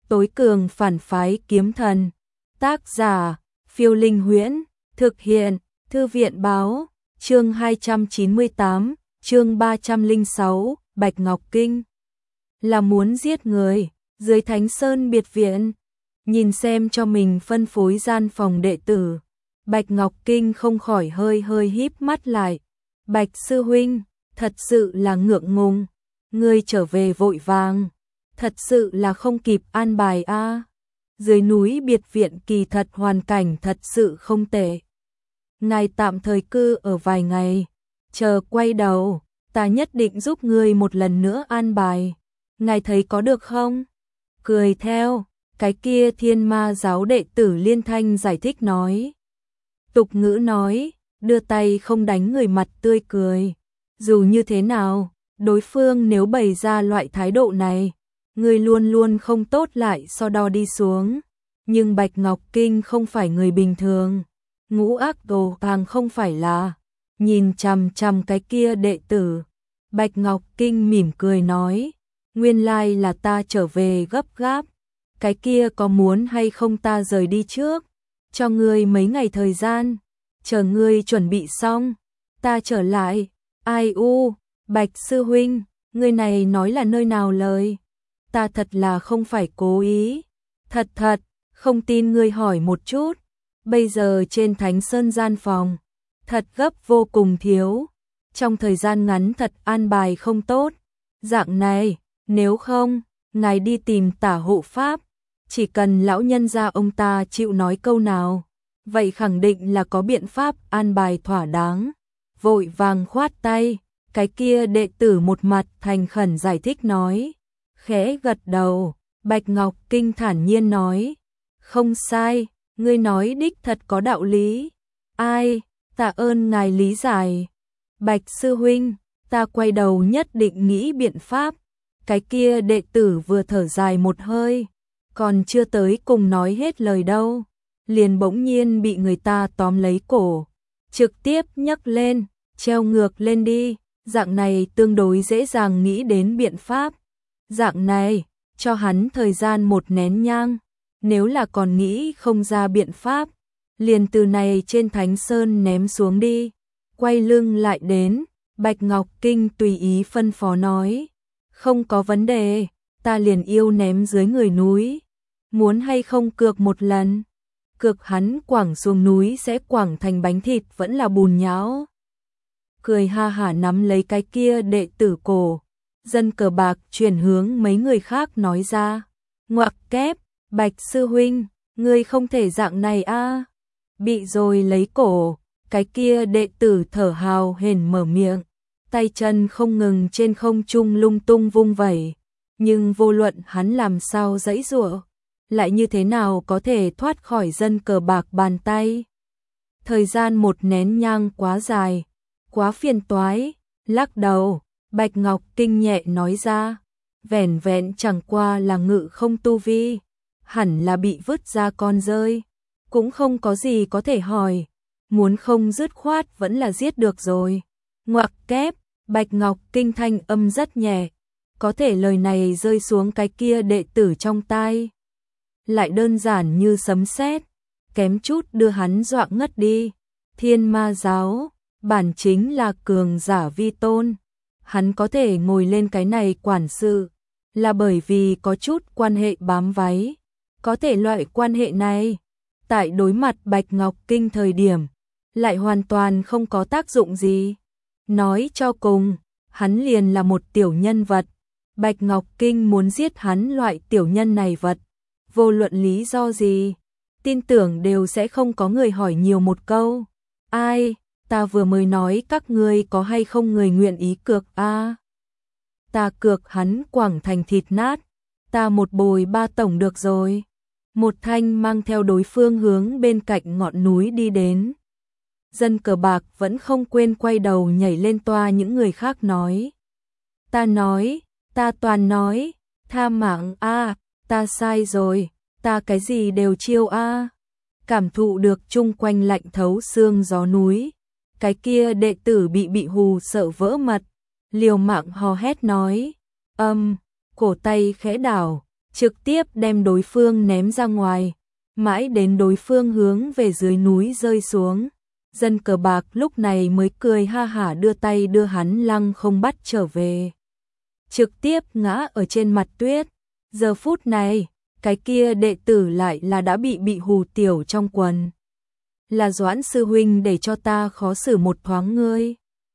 Tối cường phản phái kiếm thần. Tác giả, Phiêu Linh Huyễn. Thực hiện, Thư viện Báo. Chương 298, chương 306, Bạch Ngọc Kinh. Là muốn giết người, dưới Thánh Sơn biệt viện. Nhìn xem cho mình phân phối gian phòng đệ tử. Bạch Ngọc Kinh không khỏi hơi híp mắt lại. Bạch sư huynh, thật sự là ngượng ngùng. Ngươi trở về vội vàng. Thật sự là không kịp an bài a. Dưới núi biệt viện kỳ thật hoàn cảnh thật sự không tệ. Ngài tạm thời cư ở vài ngày. Chờ quay đầu, ta nhất định giúp ngươi một lần nữa an bài. Ngài thấy có được không? Cười theo, cái kia Thiên Ma giáo đệ tử Liên Thanh giải thích nói. Tục ngữ nói, đưa tay không đánh người mặt tươi cười. Dù như thế nào, đối phương nếu bày ra loại thái độ này, người luôn luôn không tốt lại so đo đi xuống. Nhưng Bạch Ngọc Kinh không phải người bình thường. Ngũ ác đồ càng không phải là. Nhìn chằm chằm cái kia đệ tử, Bạch Ngọc Kinh mỉm cười nói. Nguyên lai là ta trở về gấp gáp. Cái kia có muốn hay không ta rời đi trước? Cho ngươi mấy ngày thời gian. Chờ ngươi chuẩn bị xong, ta trở lại. Ai u, Bạch sư huynh, ngươi này nói là nơi nào lời? Ta thật là không phải cố ý. Thật, không tin ngươi hỏi một chút. Bây giờ trên Thánh Sơn gian phòng, thật gấp vô cùng thiếu. Trong thời gian ngắn thật an bài không tốt. Dạng này, nếu không, ngài đi tìm Tả hộ pháp. Chỉ cần lão nhân gia ông ta chịu nói câu nào, vậy khẳng định là có biện pháp an bài thỏa đáng. Vội vàng khoát tay, cái kia đệ tử một mặt thành khẩn giải thích nói. Khẽ gật đầu, Bạch Ngọc Kinh thản nhiên nói. Không sai, ngươi nói đích thật có đạo lý. Ai, tạ ơn ngài lý giải. Bạch sư huynh, ta quay đầu nhất định nghĩ biện pháp. Cái kia đệ tử vừa thở dài một hơi, còn chưa tới cùng nói hết lời đâu, liền bỗng nhiên bị người ta tóm lấy cổ, trực tiếp nhấc lên, treo ngược lên đi. Dạng này tương đối dễ dàng nghĩ đến biện pháp. Dạng này, cho hắn thời gian một nén nhang. Nếu là còn nghĩ không ra biện pháp, liền từ này trên Thánh Sơn ném xuống đi. Quay lưng lại đến, Bạch Ngọc Kinh tùy ý phân phó nói. Không có vấn đề, ta liền yêu ném dưới người núi. Muốn hay không cược một lần? Cược hắn quẳng xuống núi sẽ quẳng thành bánh thịt vẫn là bùn nhão. Cười ha hả nắm lấy cái kia đệ tử cổ. Dân cờ bạc chuyển hướng mấy người khác nói ra. Ngoặc kép, Bạch sư huynh, ngươi không thể dạng này a. Bị rồi lấy cổ, cái kia đệ tử thở hào hển mở miệng. Tay chân không ngừng trên không trung lung tung vung vẩy. Nhưng vô luận hắn làm sao giãy giụa, lại như thế nào có thể thoát khỏi dân cờ bạc bàn tay. Thời gian một nén nhang quá dài, quá phiền toái. Lắc đầu, Bạch Ngọc Kinh nhẹ nói ra. Vẻn vẹn chẳng qua là ngự không tu vi, hẳn là bị vứt ra con rơi. Cũng không có gì có thể hỏi. Muốn không dứt khoát vẫn là giết được rồi. Ngoặc kép, Bạch Ngọc Kinh thanh âm rất nhẹ. Có thể lời này rơi xuống cái kia đệ tử trong tai, lại đơn giản như sấm sét, kém chút đưa hắn dọa ngất đi. Thiên Ma giáo, bản chính là cường giả vi tôn. Hắn có thể ngồi lên cái này quản sự, là bởi vì có chút quan hệ bám váy. Có thể loại quan hệ này, tại đối mặt Bạch Ngọc Kinh thời điểm, lại hoàn toàn không có tác dụng gì. Nói cho cùng, hắn liền là một tiểu nhân vật. Bạch Ngọc Kinh muốn giết hắn loại tiểu nhân này vật, vô luận lý do gì, tin tưởng đều sẽ không có người hỏi nhiều một câu. Ai, ta vừa mới nói các ngươi có hay không người nguyện ý cược a? Ta cược hắn quẳng thành thịt nát, ta một bồi ba tổng được rồi. Một thanh mang theo đối phương hướng bên cạnh ngọn núi đi đến. Dân cờ bạc vẫn không quên quay đầu nhảy lên toa những người khác nói. Ta nói, ta toàn nói, tha mạng a, ta sai rồi, ta cái gì đều chiêu a. Cảm thụ được chung quanh lạnh thấu xương gió núi, cái kia đệ tử bị hù sợ vỡ mật, liều mạng hò hét nói. Cổ tay khẽ đảo, trực tiếp đem đối phương ném ra ngoài, mãi đến đối phương hướng về dưới núi rơi xuống. Dân cờ bạc lúc này mới cười ha hả đưa tay đưa hắn lăng không bắt trở về. Trực tiếp ngã ở trên mặt tuyết. Giờ phút này, cái kia đệ tử lại là đã bị hù tiểu trong quần. Là Doãn sư huynh để cho ta khó xử một thoáng ngươi.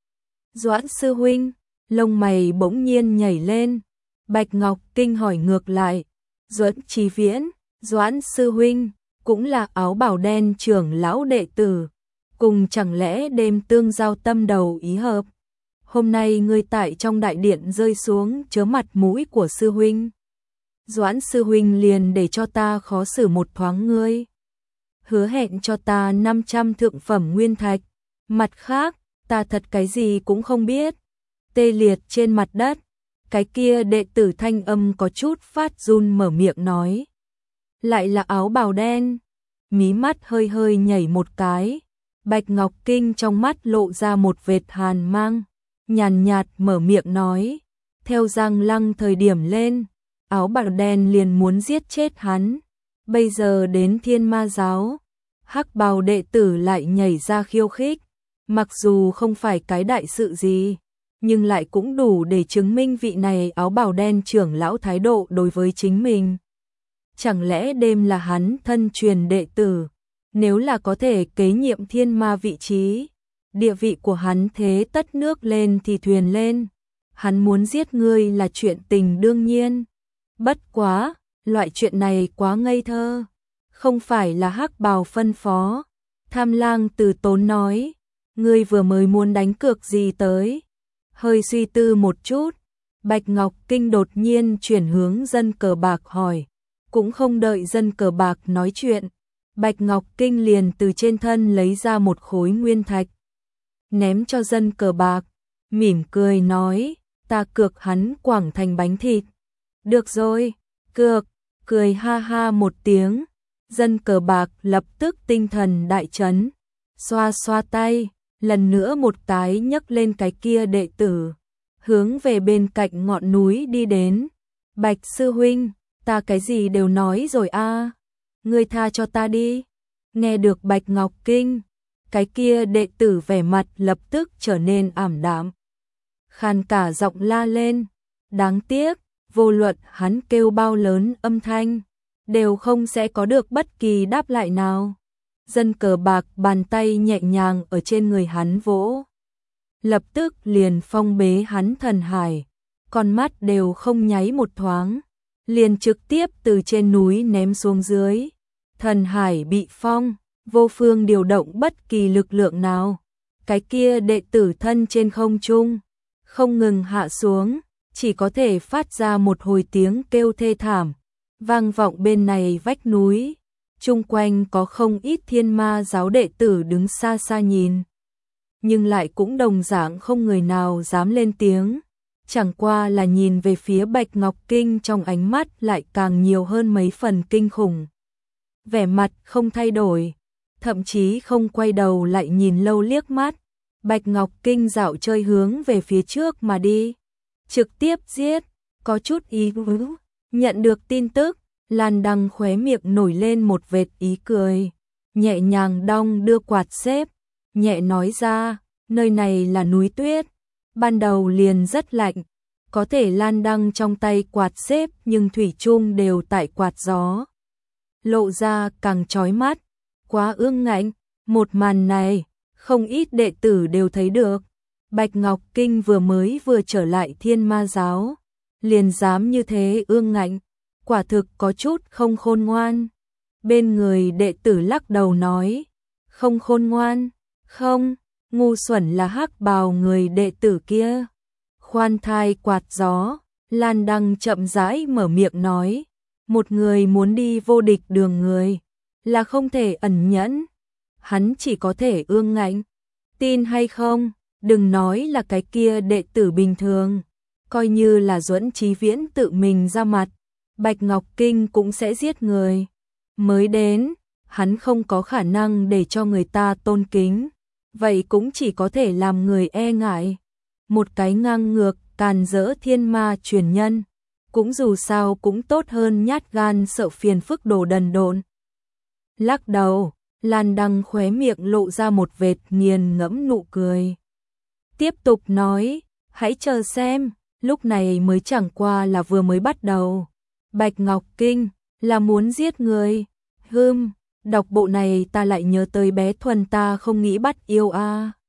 Doãn sư huynh, lông mày bỗng nhiên nhảy lên. Bạch Ngọc Kinh hỏi ngược lại. Doãn Chí Viễn, Doãn sư huynh, cũng là áo bào đen trưởng lão đệ tử. Cùng chẳng lẽ đêm tương giao tâm đầu ý hợp. Hôm nay ngươi tại trong đại điện rơi xuống chớ mặt mũi của sư huynh. Doãn sư huynh liền để cho ta khó xử một thoáng ngươi. Hứa hẹn cho ta 500 thượng phẩm nguyên thạch. Mặt khác, ta thật cái gì cũng không biết. Tê liệt trên mặt đất. Cái kia đệ tử thanh âm có chút phát run mở miệng nói. Lại là áo bào đen. Mí mắt hơi hơi nhảy một cái. Bạch Ngọc Kinh trong mắt lộ ra một vệt hàn mang. Nhàn nhạt mở miệng nói. Theo Giang Lăng thời điểm lên. Áo bào đen liền muốn giết chết hắn. Bây giờ đến Thiên Ma giáo. Hắc bào đệ tử lại nhảy ra khiêu khích. Mặc dù không phải cái đại sự gì. Nhưng lại cũng đủ để chứng minh vị này áo bào đen trưởng lão thái độ đối với chính mình. Chẳng lẽ đêm là hắn thân truyền đệ tử? Nếu là có thể kế nhiệm thiên ma vị trí, địa vị của hắn thế tất nước lên thì thuyền lên. Hắn muốn giết ngươi là chuyện tình đương nhiên. Bất quá, loại chuyện này quá ngây thơ. Không phải là hắc bào phân phó. Tham Lang từ tốn nói, ngươi vừa mới muốn đánh cược gì tới? Hơi suy tư một chút, Bạch Ngọc Kinh đột nhiên chuyển hướng dân cờ bạc hỏi. Cũng không đợi dân cờ bạc nói chuyện. Bạch Ngọc Kinh liền từ trên thân lấy ra một khối nguyên thạch. Ném cho dân cờ bạc. Mỉm cười nói, ta cược hắn quảng thành bánh thịt. Được rồi, cược, cười ha ha một tiếng. Dân cờ bạc lập tức tinh thần đại chấn. Xoa xoa tay, lần nữa một tái nhấc lên cái kia đệ tử. Hướng về bên cạnh ngọn núi đi đến. Bạch sư huynh, ta cái gì đều nói rồi a, ngươi tha cho ta đi. Nghe được Bạch Ngọc Kinh, cái kia đệ tử vẻ mặt lập tức trở nên ảm đạm. Khàn cả giọng la lên, đáng tiếc, vô luận hắn kêu bao lớn âm thanh, đều không sẽ có được bất kỳ đáp lại nào. Dân cờ bạc bàn tay nhẹ nhàng ở trên người hắn vỗ. Lập tức liền phong bế hắn thần hải, con mắt đều không nháy một thoáng. Liền trực tiếp từ trên núi ném xuống dưới. Thần hải bị phong, vô phương điều động bất kỳ lực lượng nào. Cái kia đệ tử thân trên không trung, không ngừng hạ xuống, chỉ có thể phát ra một hồi tiếng kêu thê thảm, vang vọng bên này vách núi. Chung quanh có không ít thiên ma giáo đệ tử đứng xa xa nhìn. Nhưng lại cũng đồng dạng không người nào dám lên tiếng. Chẳng qua là nhìn về phía Bạch Ngọc Kinh trong ánh mắt lại càng nhiều hơn mấy phần kinh khủng. Vẻ mặt không thay đổi, thậm chí không quay đầu lại nhìn lâu liếc mắt. Bạch Ngọc Kinh dạo chơi hướng về phía trước mà đi. Trực tiếp giết, có chút ý vứ. Nhận được tin tức, Lan Đăng khóe miệng nổi lên một vệt ý cười. Nhẹ nhàng đong đưa quạt xếp, nhẹ nói ra, nơi này là núi tuyết. Ban đầu liền rất lạnh, có thể Lan Đăng trong tay quạt xếp nhưng thủy chung đều tại quạt gió. Lộ ra càng chói mắt, quá ương ngạnh, một màn này, không ít đệ tử đều thấy được. Bạch Ngọc Kinh vừa trở lại Thiên Ma giáo, liền dám như thế ương ngạnh, quả thực có chút không khôn ngoan. Bên người đệ tử lắc đầu nói, không khôn ngoan, không, ngu xuẩn là hắc bào người đệ tử kia. Khoan thai quạt gió, Lan Đăng chậm rãi mở miệng nói, một người muốn đi vô địch đường người, là không thể ẩn nhẫn, hắn chỉ có thể ương ngạnh. Tin hay không, đừng nói là cái kia đệ tử bình thường, coi như là Duẫn Chí Viễn tự mình ra mặt, Bạch Ngọc Kinh cũng sẽ giết người. Mới đến, hắn không có khả năng để cho người ta tôn kính, vậy cũng chỉ có thể làm người e ngại. Một cái ngang ngược, càn rỡ thiên ma truyền nhân, cũng dù sao cũng tốt hơn nhát gan sợ phiền phức đồ đần độn. Lắc đầu, Lan Đăng khóe miệng lộ ra một vệt nghiền ngẫm nụ cười. Tiếp tục nói, hãy chờ xem, lúc này mới chẳng qua là vừa mới bắt đầu. Bạch Ngọc Kinh là muốn giết người. Đọc bộ này ta lại nhớ tới bé Thuần ta không nghĩ bắt yêu a.